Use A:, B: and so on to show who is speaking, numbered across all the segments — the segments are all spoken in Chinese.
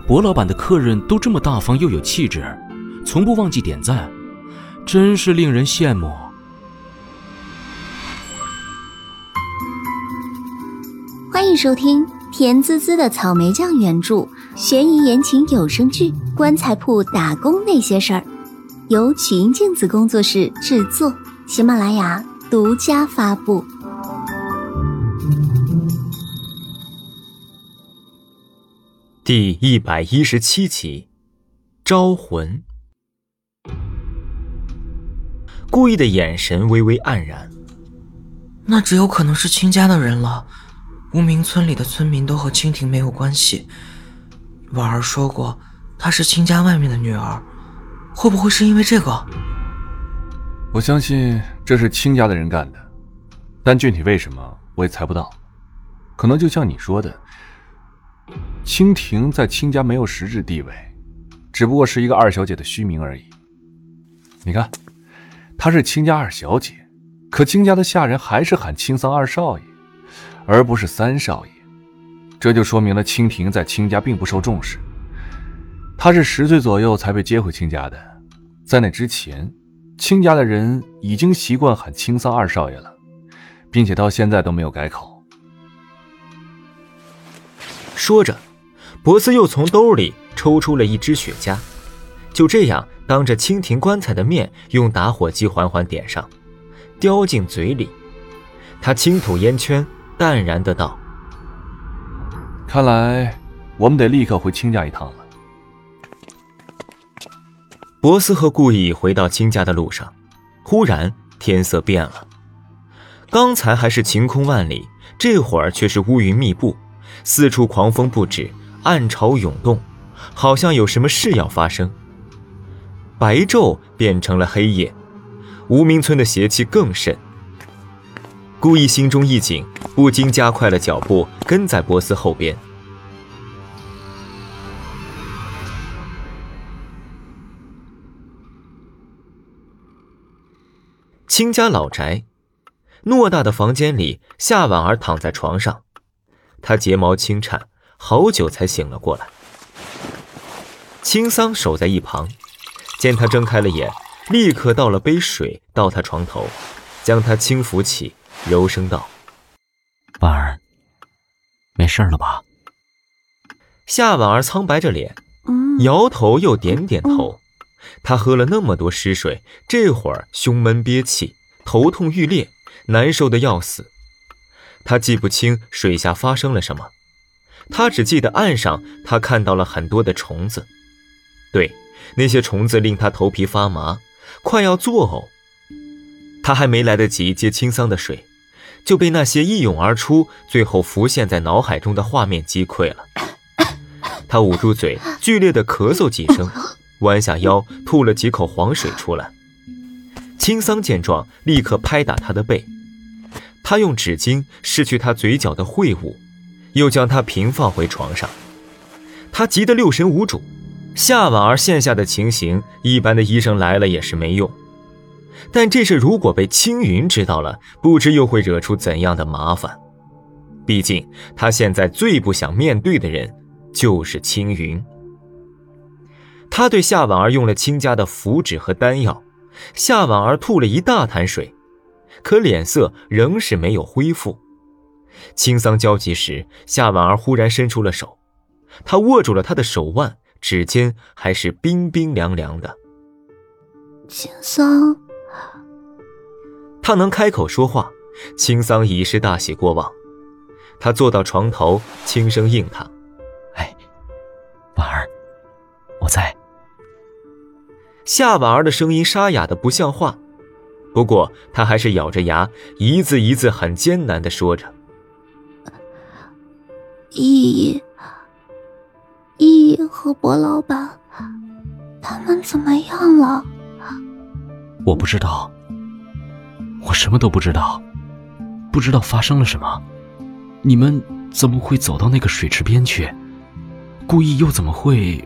A: 博老板的客人都这么大方又有气质，从不忘记点赞，真是令人羡慕。
B: 欢迎收听甜滋滋的草莓酱原著悬疑言情有声剧《棺材铺打工那些事儿》，由曲音镜子工作室制作，喜马拉雅独家发布。
C: 第117集，招魂。顾意的眼神微微黯然，
D: 那只有可能是亲家的人了。无名村里的村民都和蜻蜓没有关系。婉儿说过她是亲家外面的女儿，会不会是因为这个？
E: 我相信这是亲家的人干的，但具体为什么我也猜不到。可能就像你说的，蜻蜓在亲家没有实质地位，只不过是一个二小姐的虚名而已。你看，她是亲家二小姐，可亲家的下人还是喊亲桑二少爷，而不是三少爷，这就说明了蜻蜓在亲家并不受重视。她是10岁左右才被接回亲家的，在那之前，亲家的人已经习惯喊亲桑二少爷了，并且到现在都没有改口。
C: 说着，博斯又从兜里抽出了一支雪茄，就这样当着蜻蜓棺材的面用打火机缓缓点上，叼进嘴里。他轻吐烟圈，淡然的道：
E: 看来我们得立刻回亲家一趟了。
C: 博斯和顾意回到亲家的路上，忽然天色变了。刚才还是晴空万里，这会儿却是乌云密布，四处狂风不止，暗潮涌动，好像有什么事要发生。白昼变成了黑夜，无名村的邪气更甚。顾意心中一紧，不禁加快了脚步，跟在博斯后边。亲家老宅，偌大的房间里，夏婉儿躺在床上，她睫毛轻颤，好久才醒了过来。青桑守在一旁，见她睁开了眼，立刻倒了杯水到她床头，将她轻扶起，柔声道：
A: 婉儿，没事了吧？
C: 夏婉儿苍白着脸，摇头又点点头。她喝了那么多湿水，这会儿胸闷憋气，头痛欲裂，难受得要死。她记不清水下发生了什么，她只记得岸上她看到了很多的虫子，对，那些虫子令她头皮发麻，快要作呕。她还没来得及接青桑的水，就被那些一涌而出，最后浮现在脑海中的画面击溃了。她捂住嘴，剧烈地咳嗽几声，弯下腰吐了几口黄水出来。青桑见状，立刻拍打他的背，他用纸巾拭去他嘴角的秽物，又将他平放回床上。他急得六神无主，夏婉儿现下的情形，一般的医生来了也是没用。但这事如果被青云知道了，不知又会惹出怎样的麻烦。毕竟他现在最不想面对的人就是青云。他对夏婉儿用了亲家的符纸和丹药，夏婉儿吐了一大滩水，可脸色仍是没有恢复。青桑焦急时，夏婉儿忽然伸出了手，她握住了他的手腕，指尖还是冰冰凉凉的。
B: 青桑，
C: 他能开口说话，青桑已是大喜过望。他坐到床头，轻声应他：
A: 哎，婉儿，我在。
C: 夏婉儿的声音沙哑的不像话，不过她还是咬着牙，一字一字很艰难地说着：
B: 意义和博老板他们怎么样了？
A: 我不知道，我什么都不知道，不知道发生了什么。你们怎么会走到那个水池边去？故意又怎么会？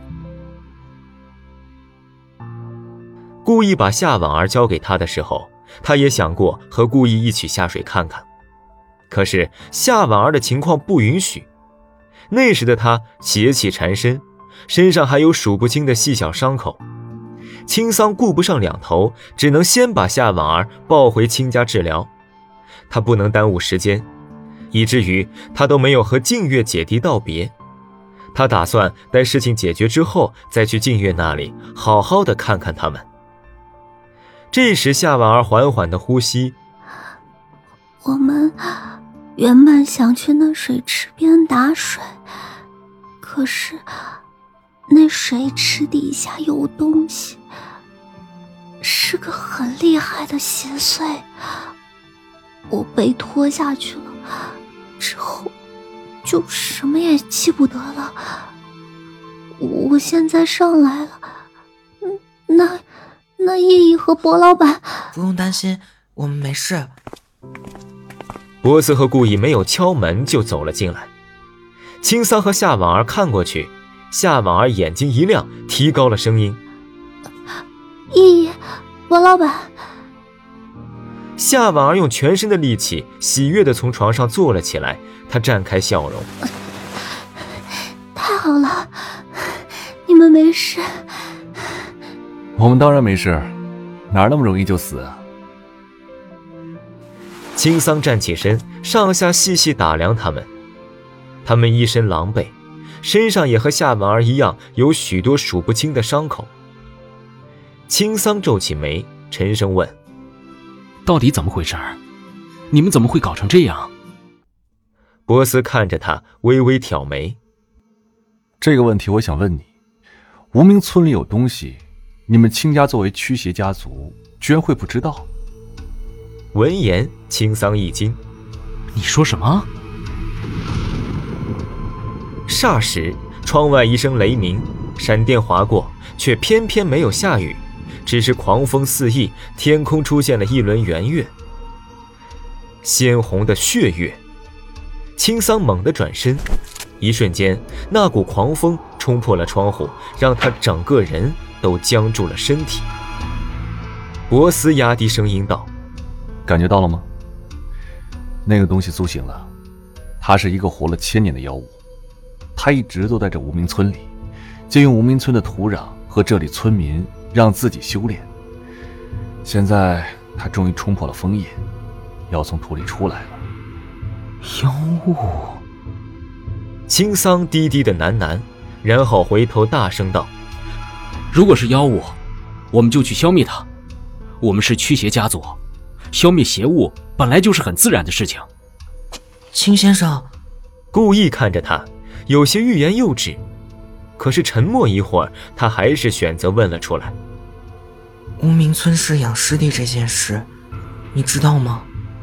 C: 故意把夏婉儿交给他的时候，他也想过和故意一起下水看看，可是夏婉儿的情况不允许。那时的他邪气缠身， 身上还有数不清的细小伤口。青桑顾不上两头，只能先把夏婉儿抱回亲家治疗。他不能耽误时间，以至于他都没有和静月姐弟道别。他打算待事情解决之后再去静月那里好好的看看他们。这时夏婉儿缓缓的呼吸。
B: 我们原本想去那水池边打水，可是那水池底下有东西，是个很厉害的邪祟，我被拖下去了，之后就什么也记不得了。我现在上来了，那叶叶和薄老板
D: 不用担心，我们没事。
C: 波斯和顾意没有敲门就走了进来。青桑和夏婉儿看过去，夏婉儿眼睛一亮，提高了声音：
B: 叶叶，薄老板。
C: 夏婉儿用全身的力气喜悦地从床上坐了起来，她绽开笑容。
B: 太好了，你们没事。
E: 我们当然没事，哪那么容易就死啊？
C: 青桑站起身，上下细细打量他们。他们一身狼狈，身上也和夏婉儿一样有许多数不清的伤口。青桑皱起眉，沉声问：
A: 到底怎么回事？你们怎么会搞成这样？
C: 波斯看着他，微微挑眉。
E: 这个问题我想问你，无名村里有东西，你们青家作为驱邪家族居然会不知道？
C: 闻言，青桑一惊。
A: 你说什么？
C: 霎时，窗外一声雷鸣，闪电划过，却偏偏没有下雨，只是狂风肆意，天空出现了一轮圆月，鲜红的血月。青桑猛地转身，一瞬间，那股狂风冲破了窗户，让他整个人都僵住了身体。博斯压低声音道：
E: 感觉到了吗？那个东西苏醒了，它是一个活了1000年的妖物，它一直都在这无名村里，借用无名村的土壤和这里村民，让自己修炼。现在它终于冲破了封印，要从土里出来了。
A: 妖物。
C: 青桑低低的喃喃，然后回头大声道：
A: 如果是妖物，我们就去消灭它。我们是驱邪家族，消灭邪物本来就是很自然的事情。
D: 青先生
C: 故意看着他，有些欲言又止，可是沉默一会儿，他还是选择问了出来：
D: 无名村是养师弟这件事，你知道吗？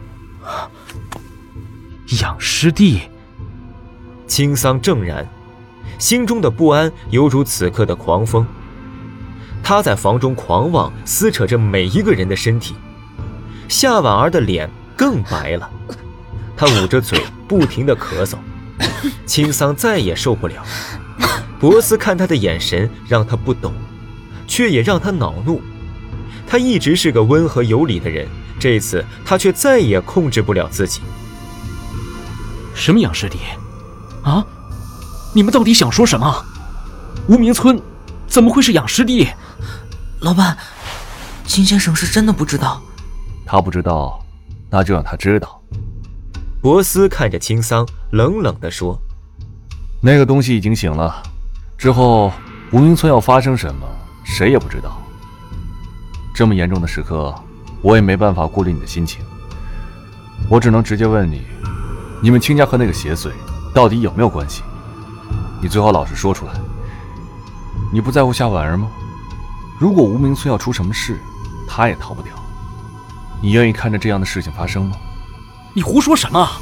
A: 养师弟？
C: 青桑怔然，心中的不安犹如此刻的狂风。他在房中狂妄撕扯着每一个人的身体。夏婉儿的脸更白了，她捂着嘴不停地咳嗽。青桑再也受不了，博斯看他的眼神让他不懂，却也让他恼怒。他一直是个温和有礼的人，这次他却再也控制不了自己。
A: 什么养师弟？啊？你们到底想说什么？无名村怎么会是养师弟？
D: 老板，秦先生是真的不知道。
E: 他不知道，那就让他知道。
C: 博斯看着青桑，冷冷地说：
E: 那个东西已经醒了，之后无名村要发生什么，谁也不知道。这么严重的时刻，我也没办法顾虑你的心情，我只能直接问你，你们青家和那个邪祟到底有没有关系？你最好老实说出来。你不在乎夏婉儿吗？如果无名村要出什么事，她也逃不掉。你愿意看着这样的事情发生吗？
A: 你胡说什么？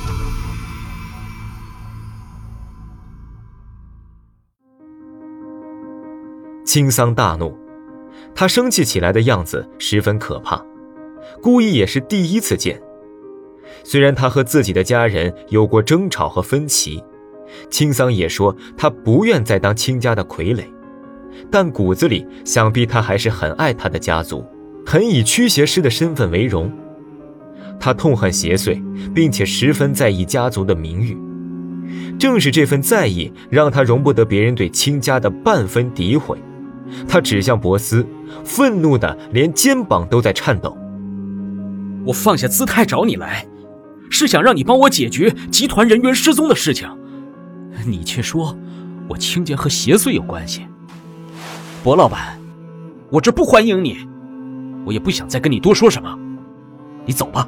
C: 青桑大怒，他生气起来的样子十分可怕，故意也是第一次见。虽然他和自己的家人有过争吵和分歧，青桑也说他不愿再当青家的傀儡，但骨子里想必他还是很爱他的家族，很以驱邪师的身份为荣。他痛恨邪祟，并且十分在意家族的名誉。 正是这份在意，让他容不得别人对亲家的半分诋毁。他指向博斯，愤怒的连肩膀都在颤抖。
A: 我放下姿态找你来，是想让你帮我解决集团人员失踪的事情，你却说我亲家和邪祟有关系。博老板，我这不欢迎你，我也不想再跟你多说什么，你走吧。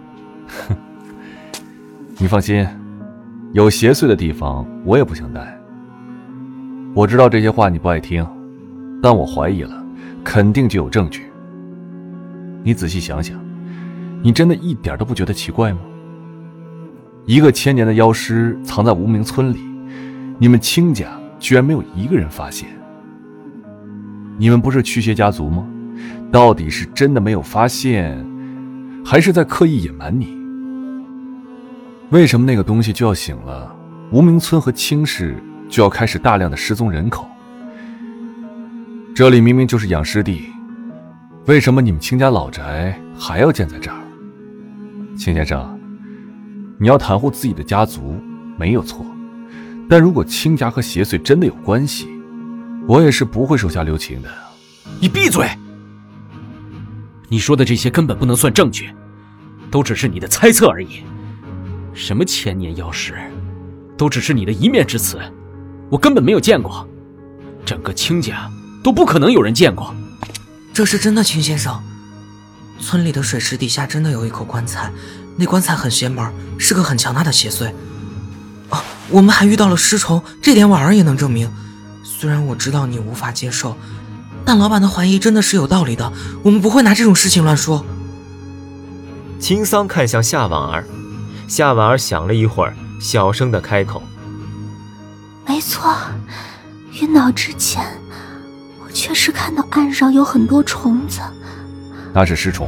E: 你放心，有邪祟的地方我也不想待。我知道这些话你不爱听，但我怀疑了，肯定就有证据。你仔细想想，你真的一点都不觉得奇怪吗？一个1000年的妖尸藏在无名村里，你们亲家居然没有一个人发现。你们不是驱邪家族吗？到底是真的没有发现，还是在刻意隐瞒你？为什么那个东西就要醒了，无名村和青市就要开始大量的失踪人口？这里明明就是养尸地，为什么你们亲家老宅还要建在这儿？秦先生，你要袒护自己的家族没有错，但如果亲家和邪祟真的有关系，我也是不会手下留情的。
A: 你闭嘴！你说的这些根本不能算证据，都只是你的猜测而已。什么1000年妖尸，都只是你的一面之词，我根本没有见过，整个亲家都不可能有人见过。
D: 这是真的，秦先生。村里的水池底下真的有一口棺材，那棺材很邪门，是个很强大的邪祟。我们还遇到了尸虫，这点婉儿也能证明。虽然我知道你无法接受，但老板的怀疑真的是有道理的，我们不会拿这种事情乱说。
C: 青桑看向夏婉儿，夏婉儿想了一会儿，小声地开口：
B: 没错，晕倒之前我确实看到岸上有很多虫子。
E: 那是尸虫。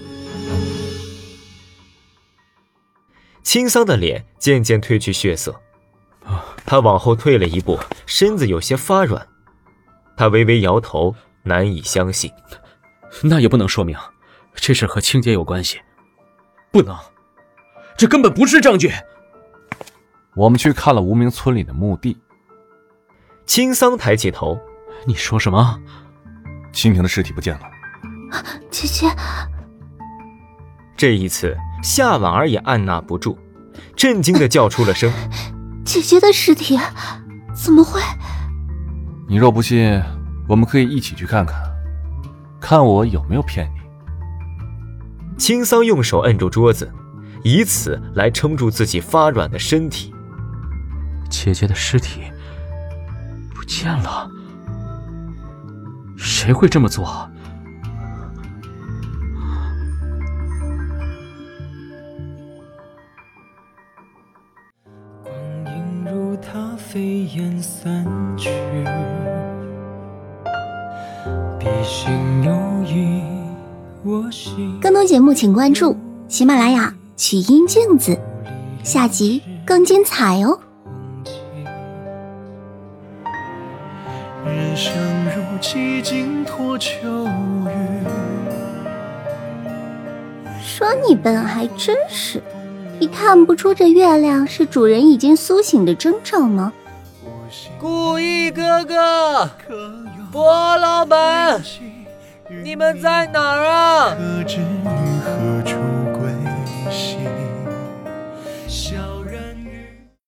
C: 青桑的脸渐渐褪去血色，他往后退了一步，身子有些发软。他微微摇头，难以相信。
A: 那也不能说明这事和亲家有关系，不能，这根本不是证据。
E: 我们去看了无名村里的墓地。
C: 青桑抬起头，
A: 你说什么？
E: 蜻蜓的尸体不见了。
B: 姐姐，
C: 这一次夏婉儿也按捺不住，震惊地叫出了声：
B: 姐姐的尸体怎么会？
E: 你若不信，我们可以一起去看看，看我有没有骗你。
C: 青桑用手摁住桌子，以此来撑住自己发软的身体。
A: 姐姐的尸体不见了，谁会这么做？
F: 它飞烟散去，笔心有意我心。
B: 更多节目请关注喜马拉雅曲音镜子，下集更精彩哦。
F: 人生如几经脱秋雨，
B: 说你笨还真是，你看不出这月亮是主人已经苏醒的征兆吗？
G: 顾意哥哥，博老板，你们在哪儿啊？